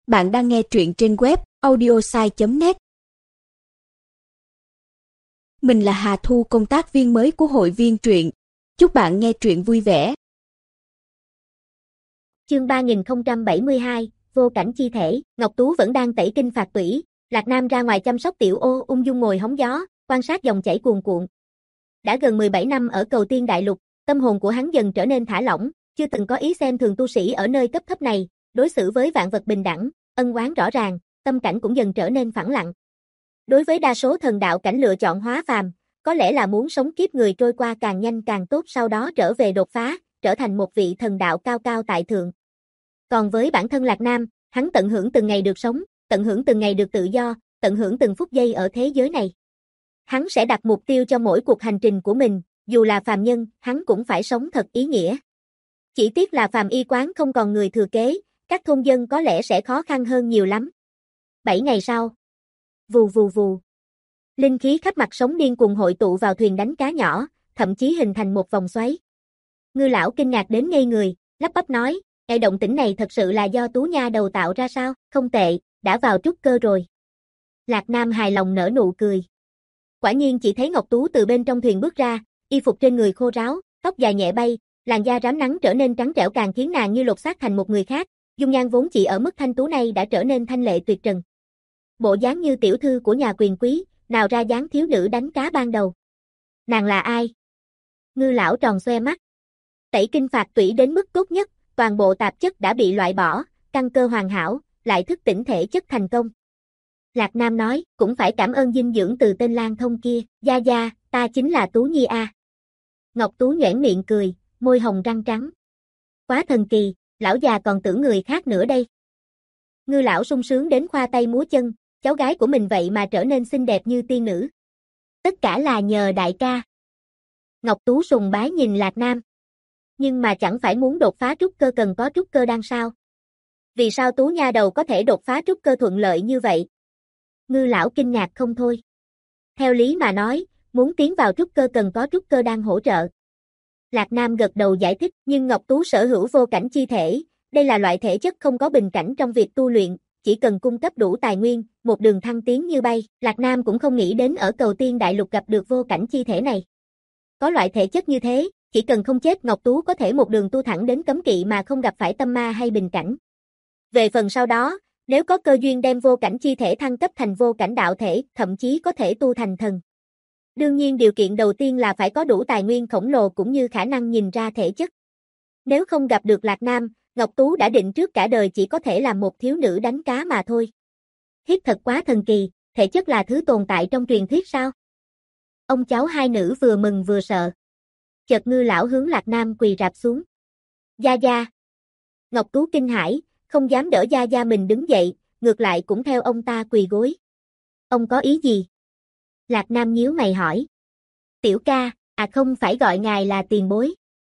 Bạn đang nghe truyện trên web audiosai.net. Mình là Hà Thu, công tác viên mới của hội viên truyện. Chúc bạn nghe truyện vui vẻ. Chương 3072, vô cảnh chi thể. Ngọc Tú vẫn đang tẩy kinh phạt tủy, Lạc Nam ra ngoài chăm sóc tiểu ô, ung dung ngồi hóng gió, quan sát dòng chảy cuồn cuộn. Đã gần 17 năm ở Cầu Tiên Đại Lục, tâm hồn của hắn dần trở nên thả lỏng, chưa từng có ý xem thường tu sĩ ở nơi cấp thấp này, đối xử với vạn vật bình đẳng, ân oán rõ ràng, tâm cảnh cũng dần trở nên phẳng lặng. Đối với đa số thần đạo cảnh lựa chọn hóa phàm, có lẽ là muốn sống kiếp người trôi qua càng nhanh càng tốt, sau đó trở về đột phá, trở thành một vị thần đạo cao cao tại thượng. Còn với bản thân Lạc Nam, hắn tận hưởng từng ngày được sống, tận hưởng từng ngày được tự do, tận hưởng từng phút giây ở thế giới này. Hắn sẽ đặt mục tiêu cho mỗi cuộc hành trình của mình, dù là phàm nhân, hắn cũng phải sống thật ý nghĩa. Chỉ tiếc là phàm y quán không còn người thừa kế, các thôn dân có lẽ sẽ khó khăn hơn nhiều lắm. 7 ngày sau, vù vù vù, linh khí khắp mặt sống điên cuồng hội tụ vào thuyền đánh cá nhỏ, thậm chí hình thành một vòng xoáy. Ngư lão kinh ngạc đến ngây người, lắp bắp nói, "Cái động tĩnh này thật sự là do Tú nha đầu tạo ra sao? Không tệ, đã vào trúc cơ rồi." Lạc Nam hài lòng nở nụ cười. Quả nhiên chỉ thấy Ngọc Tú từ bên trong thuyền bước ra, y phục trên người khô ráo, tóc dài nhẹ bay, làn da rám nắng trở nên trắng trẻo càng khiến nàng như lột xác thành một người khác, dung nhan vốn chỉ ở mức thanh tú này đã trở nên thanh lệ tuyệt trần. Bộ dáng như tiểu thư của nhà quyền quý, nào ra dáng thiếu nữ đánh cá ban đầu. Nàng là ai? Ngư lão tròn xoe mắt. Tẩy kinh phạt tủy đến mức tốt nhất, toàn bộ tạp chất đã bị loại bỏ, căn cơ hoàn hảo, lại thức tỉnh thể chất thành công. Lạc Nam nói, cũng phải cảm ơn dinh dưỡng từ tên Lan Thông kia, gia gia, ta chính là Tú Nhi a. Ngọc Tú nhoẻn miệng cười, môi hồng răng trắng. Quá thần kỳ, lão già còn tưởng người khác nữa đây. Ngư lão sung sướng đến khoa tay múa chân, cháu gái của mình vậy mà trở nên xinh đẹp như tiên nữ. Tất cả là nhờ đại ca. Ngọc Tú sùng bái nhìn Lạc Nam. Nhưng mà chẳng phải muốn đột phá trúc cơ cần có trúc cơ đan sao? Vì sao Tú nha đầu có thể đột phá trúc cơ thuận lợi như vậy? Ngư lão kinh ngạc không thôi. Theo lý mà nói, muốn tiến vào trúc cơ cần có trúc cơ đan hỗ trợ. Lạc Nam gật đầu giải thích, nhưng Ngọc Tú sở hữu vô cảnh chi thể, đây là loại thể chất không có bình cảnh trong việc tu luyện, chỉ cần cung cấp đủ tài nguyên, một đường thăng tiến như bay. Lạc Nam cũng không nghĩ đến ở Cầu Tiên Đại Lục gặp được vô cảnh chi thể này. Có loại thể chất như thế, chỉ cần không chết Ngọc Tú có thể một đường tu thẳng đến cấm kỵ mà không gặp phải tâm ma hay bình cảnh. Về phần sau đó, nếu có cơ duyên đem vô cảnh chi thể thăng cấp thành vô cảnh đạo thể, thậm chí có thể tu thành thần. Đương nhiên điều kiện đầu tiên là phải có đủ tài nguyên khổng lồ cũng như khả năng nhìn ra thể chất. Nếu không gặp được Lạc Nam, Ngọc Tú đã định trước cả đời chỉ có thể làm một thiếu nữ đánh cá mà thôi. Hiếp thật quá thần kỳ, thể chất là thứ tồn tại trong truyền thuyết sao? Ông cháu hai nữ vừa mừng vừa sợ. Chợt Ngư lão hướng Lạc Nam quỳ rạp xuống. Gia gia. Ngọc Tú kinh hãi, không dám đỡ gia gia mình đứng dậy, ngược lại cũng theo ông ta quỳ gối. Ông có ý gì? Lạc Nam nhíu mày hỏi. Tiểu ca, không phải gọi ngài là tiền bối.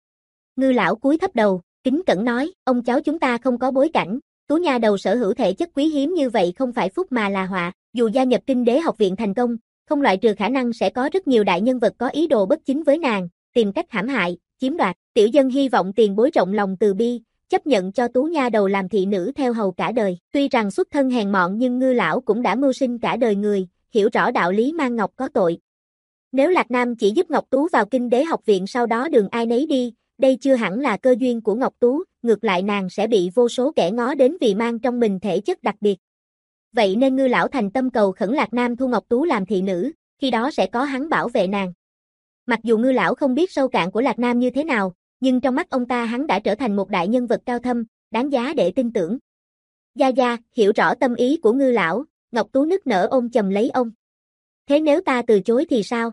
Ngư lão cúi thấp đầu, kính cẩn nói, ông cháu chúng ta không có bối cảnh, Tú nha đầu sở hữu thể chất quý hiếm như vậy không phải phúc mà là họa, dù gia nhập Kinh Đế học viện thành công, không loại trừ khả năng sẽ có rất nhiều đại nhân vật có ý đồ bất chính với nàng, tìm cách hãm hại, chiếm đoạt. Tiểu dân hy vọng tiền bối rộng lòng từ bi, chấp nhận cho Tú nha đầu làm thị nữ theo hầu cả đời. Tuy rằng xuất thân hèn mọn nhưng Ngư lão cũng đã mưu sinh cả đời người, hiểu rõ đạo lý mang ngọc có tội. Nếu Lạc Nam chỉ giúp Ngọc Tú vào Kinh Đế học viện sau đó đường ai nấy đi, đây chưa hẳn là cơ duyên của Ngọc Tú, ngược lại nàng sẽ bị vô số kẻ ngó đến vì mang trong mình thể chất đặc biệt. Vậy nên Ngư lão thành tâm cầu khẩn Lạc Nam thu Ngọc Tú làm thị nữ, khi đó sẽ có hắn bảo vệ nàng. Mặc dù Ngư lão không biết sâu cạn của Lạc Nam như thế nào, nhưng trong mắt ông ta hắn đã trở thành một đại nhân vật cao thâm, đáng giá để tin tưởng. Gia gia, hiểu rõ tâm ý của Ngư lão, Ngọc Tú nức nở ôm chầm lấy ông. Thế nếu ta từ chối thì sao?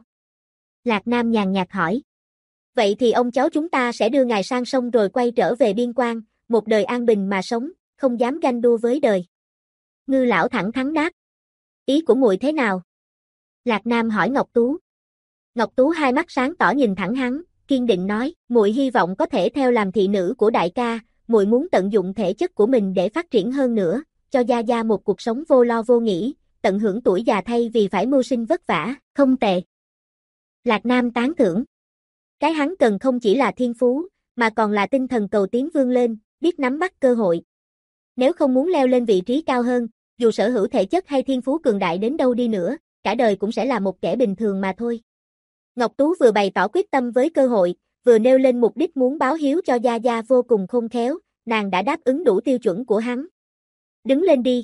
Lạc Nam nhàn nhạt hỏi. Vậy thì ông cháu chúng ta sẽ đưa ngài sang sông rồi quay trở về biên quan, một đời an bình mà sống, không dám ganh đua với đời. Ngư lão thẳng thắn đáp. Ý của muội thế nào? Lạc Nam hỏi Ngọc Tú. Ngọc Tú hai mắt sáng tỏ nhìn thẳng hắn, kiên định nói, muội hy vọng có thể theo làm thị nữ của đại ca, muội muốn tận dụng thể chất của mình để phát triển hơn nữa, cho gia gia một cuộc sống vô lo vô nghĩ, tận hưởng tuổi già thay vì phải mưu sinh vất vả, không tệ. Lạc Nam tán thưởng. Cái hắn cần không chỉ là thiên phú, mà còn là tinh thần cầu tiến vươn lên, biết nắm bắt cơ hội. Nếu không muốn leo lên vị trí cao hơn, dù sở hữu thể chất hay thiên phú cường đại đến đâu đi nữa, cả đời cũng sẽ là một kẻ bình thường mà thôi. Ngọc Tú vừa bày tỏ quyết tâm với cơ hội, vừa nêu lên mục đích muốn báo hiếu cho Gia Gia vô cùng khôn khéo, nàng đã đáp ứng đủ tiêu chuẩn của hắn. Đứng lên đi.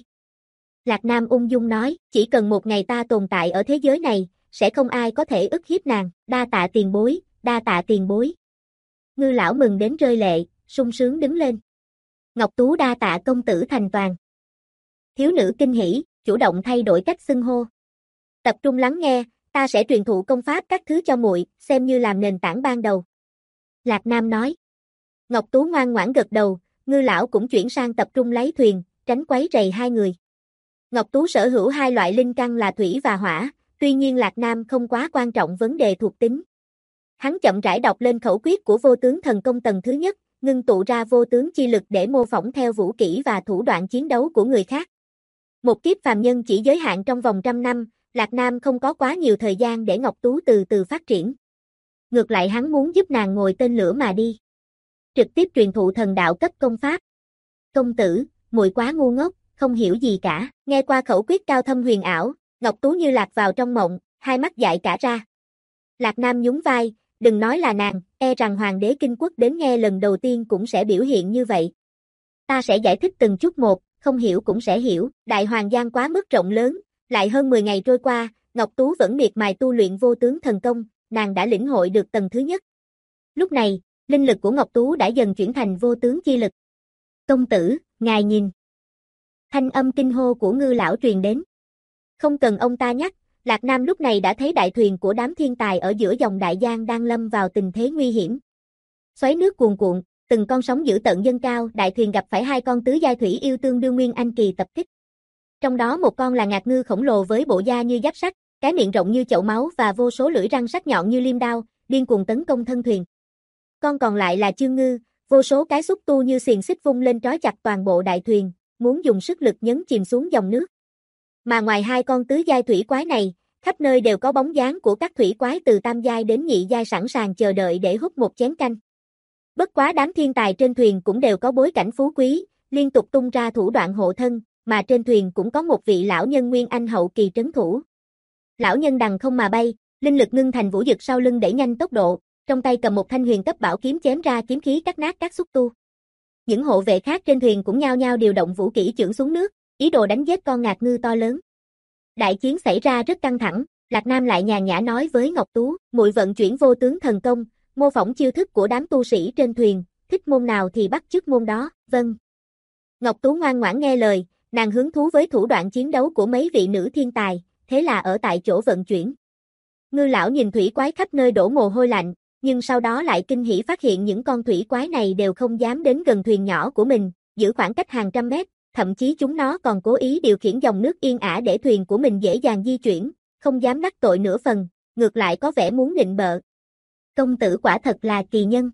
Lạc Nam ung dung nói, chỉ cần một ngày ta tồn tại ở thế giới này, sẽ không ai có thể ức hiếp nàng, đa tạ tiền bối, đa tạ tiền bối. Ngư lão mừng đến rơi lệ, sung sướng đứng lên. Ngọc Tú đa tạ công tử thành toàn. Thiếu nữ kinh hỉ, chủ động thay đổi cách xưng hô. Tập trung lắng nghe, ta sẽ truyền thụ công pháp các thứ cho muội, xem như làm nền tảng ban đầu. Lạc Nam nói. Ngọc Tú ngoan ngoãn gật đầu, Ngư lão cũng chuyển sang tập trung lấy thuyền, tránh quấy rầy hai người. Ngọc Tú sở hữu hai loại linh căn là thủy và hỏa, tuy nhiên Lạc Nam không quá quan trọng vấn đề thuộc tính. Hắn chậm rãi đọc lên khẩu quyết của vô tướng thần công tầng thứ nhất, ngưng tụ ra vô tướng chi lực để mô phỏng theo vũ kỹ và thủ đoạn chiến đấu của người khác. Một kiếp phàm nhân chỉ giới hạn trong vòng 100 năm, Lạc Nam không có quá nhiều thời gian để Ngọc Tú từ từ phát triển. Ngược lại hắn muốn giúp nàng ngồi tên lửa mà đi. Trực tiếp truyền thụ thần đạo cấp công pháp. Công tử, muội quá ngu ngốc, không hiểu gì cả. Nghe qua khẩu quyết cao thâm huyền ảo, Ngọc Tú như lạc vào trong mộng, hai mắt dại cả ra. Lạc Nam nhún vai, đừng nói là nàng, e rằng hoàng đế Kinh Quốc đến nghe lần đầu tiên cũng sẽ biểu hiện như vậy. Ta sẽ giải thích từng chút một, không hiểu cũng sẽ hiểu. Đại Hoàng Giang quá mức rộng lớn, lại hơn 10 ngày trôi qua, Ngọc Tú vẫn miệt mài tu luyện vô tướng thần công, nàng đã lĩnh hội được tầng thứ nhất. Lúc này, linh lực của Ngọc Tú đã dần chuyển thành vô tướng chi lực. Công tử, ngài nhìn. Thanh âm kinh hô của Ngư lão truyền đến. Không cần ông ta nhắc, Lạc Nam lúc này đã thấy đại thuyền của đám thiên tài ở giữa dòng đại giang đang lâm vào tình thế nguy hiểm. Xoáy nước cuồn cuộn, từng con sóng dữ tợn dâng cao, đại thuyền gặp phải hai con tứ giai thủy yêu tương đương nguyên anh kỳ tập kích. Trong đó một con là ngạc ngư khổng lồ với bộ da như giáp sắt, cái miệng rộng như chậu máu và vô số lưỡi răng sắc nhọn như liêm đao, điên cuồng tấn công thân thuyền. Con còn lại là chương ngư, vô số cái xúc tu như xiềng xích vung lên trói chặt toàn bộ đại thuyền, muốn dùng sức lực nhấn chìm xuống dòng nước. Mà ngoài hai con tứ giai thủy quái này, khắp nơi đều có bóng dáng của các thủy quái từ tam giai đến nhị giai sẵn sàng chờ đợi để hút một chén canh. Bất quá đám thiên tài trên thuyền cũng đều có bối cảnh phú quý, liên tục tung ra thủ đoạn hộ thân, mà trên thuyền cũng có một vị lão nhân nguyên anh hậu kỳ trấn thủ. Lão nhân đằng không mà bay, linh lực ngưng thành vũ dực sau lưng đẩy nhanh tốc độ, trong tay cầm một thanh huyền cấp bảo kiếm chém ra kiếm khí cắt nát các xúc tu. Những hộ vệ khác trên thuyền cũng nhao nhao điều động vũ kỹ chưởng xuống nước, ý đồ đánh giết con ngạc ngư to lớn. Đại chiến xảy ra rất căng thẳng, Lạc Nam lại nhàn nhã nói với Ngọc Tú, muội vận chuyển vô tướng thần công, mô phỏng chiêu thức của đám tu sĩ trên thuyền, thích môn nào thì bắt chước môn đó. Vâng. Ngọc Tú ngoan ngoãn nghe lời, nàng hứng thú với thủ đoạn chiến đấu của mấy vị nữ thiên tài, thế là ở tại chỗ vận chuyển. Ngư lão nhìn thủy quái khắp nơi đổ mồ hôi lạnh, nhưng sau đó lại kinh hỉ phát hiện những con thủy quái này đều không dám đến gần thuyền nhỏ của mình, giữ khoảng cách hàng trăm mét, thậm chí chúng nó còn cố ý điều khiển dòng nước yên ả để thuyền của mình dễ dàng di chuyển, không dám đắc tội nửa phần, ngược lại có vẻ muốn nịnh bợ. Công tử quả thật là kỳ nhân.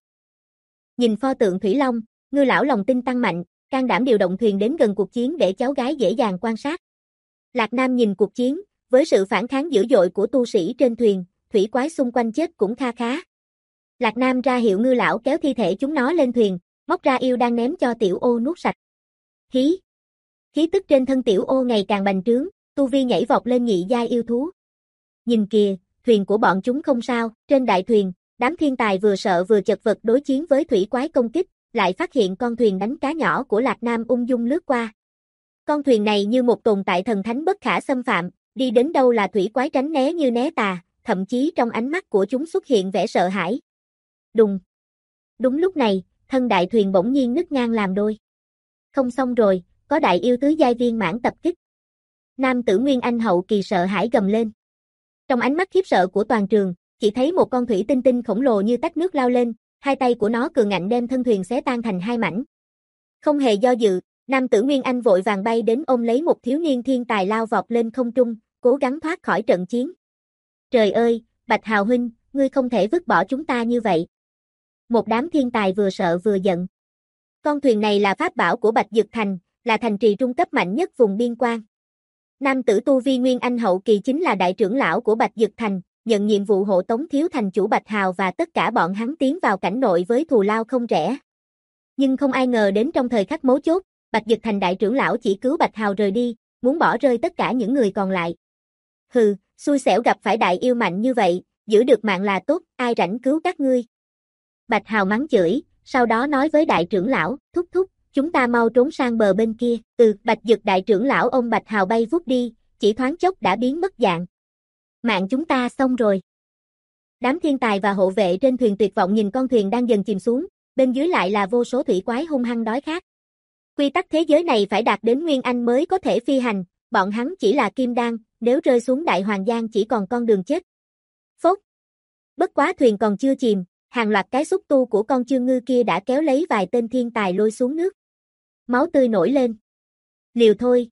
Nhìn pho tượng Thủy Long, Ngư lão lòng tin tăng mạnh, can đảm điều động thuyền đến gần cuộc chiến để cháu gái dễ dàng quan sát. Lạc Nam nhìn cuộc chiến, với sự phản kháng dữ dội của tu sĩ trên thuyền, thủy quái xung quanh chết cũng kha khá. Lạc Nam ra hiệu Ngư lão kéo thi thể chúng nó lên thuyền, móc ra yêu đang ném cho Tiểu Ô nuốt sạch. Khí tức trên thân Tiểu Ô ngày càng bành trướng, tu vi nhảy vọt lên nhị giai yêu thú. Nhìn kìa, thuyền của bọn chúng không sao. Trên đại thuyền, đám thiên tài vừa sợ vừa chật vật đối chiến với thủy quái công kích, lại phát hiện con thuyền đánh cá nhỏ của Lạc Nam ung dung lướt qua. Con thuyền này như một tồn tại thần thánh bất khả xâm phạm, đi đến đâu là thủy quái tránh né như né tà, thậm chí trong ánh mắt của chúng xuất hiện vẻ sợ hãi. Đùng. Đúng lúc này, thân đại thuyền bỗng nhiên nứt ngang làm đôi. Không xong rồi, có đại yêu tứ giai viên mãn tập kích. Nam tử Nguyên Anh hậu kỳ sợ hãi gầm lên. Trong ánh mắt khiếp sợ của toàn trường, chỉ thấy một con thủy tinh tinh khổng lồ như tách nước lao lên, hai tay của nó cường ngạnh đem thân thuyền xé tan thành hai mảnh. Không hề do dự, nam tử Nguyên Anh vội vàng bay đến ôm lấy một thiếu niên thiên tài lao vọt lên không trung, cố gắng thoát khỏi trận chiến. Trời ơi, Bạch Hào huynh, ngươi không thể vứt bỏ chúng ta như vậy. Một đám thiên tài vừa sợ vừa giận. Con thuyền này là pháp bảo của Bạch Dực Thành, là thành trì trung cấp mạnh nhất vùng biên quan. Nam tử tu vi Nguyên Anh hậu kỳ chính là đại trưởng lão của Bạch Dực Thành, nhận nhiệm vụ hộ tống thiếu thành chủ Bạch Hào và tất cả bọn hắn tiến vào cảnh nội với thù lao không rẻ. Nhưng không ai ngờ đến trong thời khắc mấu chốt, Bạch Dực Thành đại trưởng lão chỉ cứu Bạch Hào rời đi, muốn bỏ rơi tất cả những người còn lại. Hừ, xui xẻo gặp phải đại yêu mạnh như vậy, giữ được mạng là tốt, ai rảnh cứu các ngươi. Bạch Hào mắng chửi, sau đó nói với đại trưởng lão, thúc thúc, chúng ta mau trốn sang bờ bên kia. Bạch Dực đại trưởng lão ôm Bạch Hào bay vút đi, chỉ thoáng chốc đã biến mất dạng. Mạng chúng ta xong rồi. Đám thiên tài và hộ vệ trên thuyền tuyệt vọng nhìn con thuyền đang dần chìm xuống, bên dưới lại là vô số thủy quái hung hăng đói khát. Quy tắc thế giới này phải đạt đến Nguyên Anh mới có thể phi hành, bọn hắn chỉ là kim đan, nếu rơi xuống Đại Hoàng Giang chỉ còn con đường chết. Phốt. Bất quá thuyền còn chưa chìm, hàng loạt cái xúc tu của con chương ngư kia đã kéo lấy vài tên thiên tài lôi xuống nước. Máu tươi nổi lên. Liều thôi.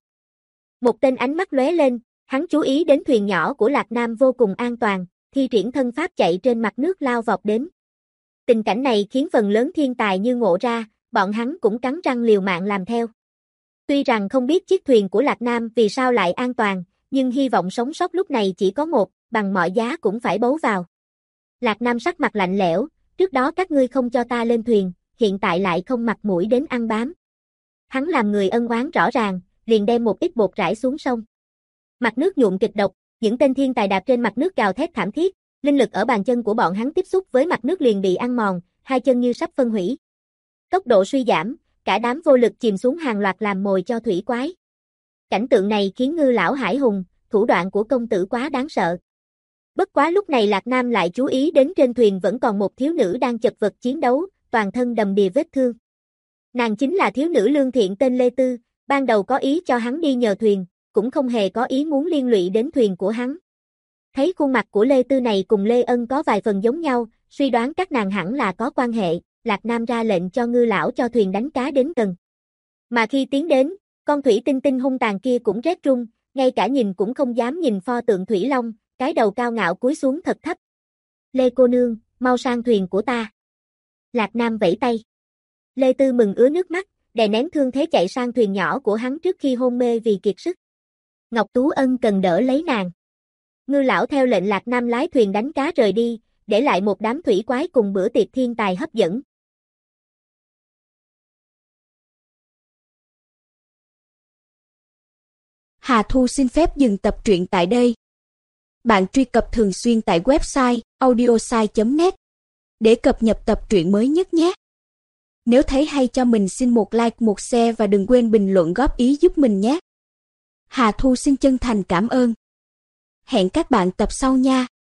Một tên ánh mắt lóe lên, hắn chú ý đến thuyền nhỏ của Lạc Nam vô cùng an toàn, thi triển thân pháp chạy trên mặt nước lao vọt đến. Tình cảnh này khiến phần lớn thiên tài như ngộ ra, bọn hắn cũng cắn răng liều mạng làm theo. Tuy rằng không biết chiếc thuyền của Lạc Nam vì sao lại an toàn, nhưng hy vọng sống sót lúc này chỉ có một, bằng mọi giá cũng phải bấu vào. Lạc Nam sắc mặt lạnh lẽo, trước đó các ngươi không cho ta lên thuyền, hiện tại lại không mặt mũi đến ăn bám. Hắn làm người ân oán rõ ràng, liền đem một ít bột rải xuống sông. Mặt nước nhuộm kịch độc, những tên thiên tài đạp trên mặt nước gào thét thảm thiết, linh lực ở bàn chân của bọn hắn tiếp xúc với mặt nước liền bị ăn mòn, hai chân như sắp phân hủy. Tốc độ suy giảm, cả đám vô lực chìm xuống hàng loạt làm mồi cho thủy quái. Cảnh tượng này khiến Ngư lão hải hùng, thủ đoạn của công tử quá đáng sợ. Bất quá lúc này Lạc Nam lại chú ý đến trên thuyền vẫn còn một thiếu nữ đang chật vật chiến đấu, toàn thân đầm đìa vết thương. Nàng chính là thiếu nữ lương thiện tên Lê Tư, ban đầu có ý cho hắn đi nhờ thuyền, cũng không hề có ý muốn liên lụy đến thuyền của hắn. Thấy khuôn mặt của Lê Tư này cùng Lê Ân có vài phần giống nhau, suy đoán các nàng hẳn là có quan hệ, Lạc Nam ra lệnh cho Ngư lão cho thuyền đánh cá đến gần. Mà khi tiến đến, con thủy tinh tinh hung tàn kia cũng rét run, ngay cả nhìn cũng không dám nhìn pho tượng thủy long, cái đầu cao ngạo cúi xuống thật thấp. Lê cô nương, mau sang thuyền của ta. Lạc Nam vẫy tay. Lê Tư mừng ứa nước mắt, đè nén thương thế chạy sang thuyền nhỏ của hắn trước khi hôn mê vì kiệt sức. Ngọc Tú ân cần đỡ lấy nàng. Ngư lão theo lệnh Lạc Nam lái thuyền đánh cá rời đi, để lại một đám thủy quái cùng bữa tiệc thiên tài hấp dẫn. Hà Thu xin phép dừng tập truyện tại đây. Bạn truy cập thường xuyên tại website audiosai.net để cập nhật tập truyện mới nhất nhé. Nếu thấy hay cho mình xin một like, một share và đừng quên bình luận góp ý giúp mình nhé. Hà Thu xin chân thành cảm ơn. Hẹn các bạn tập sau nha.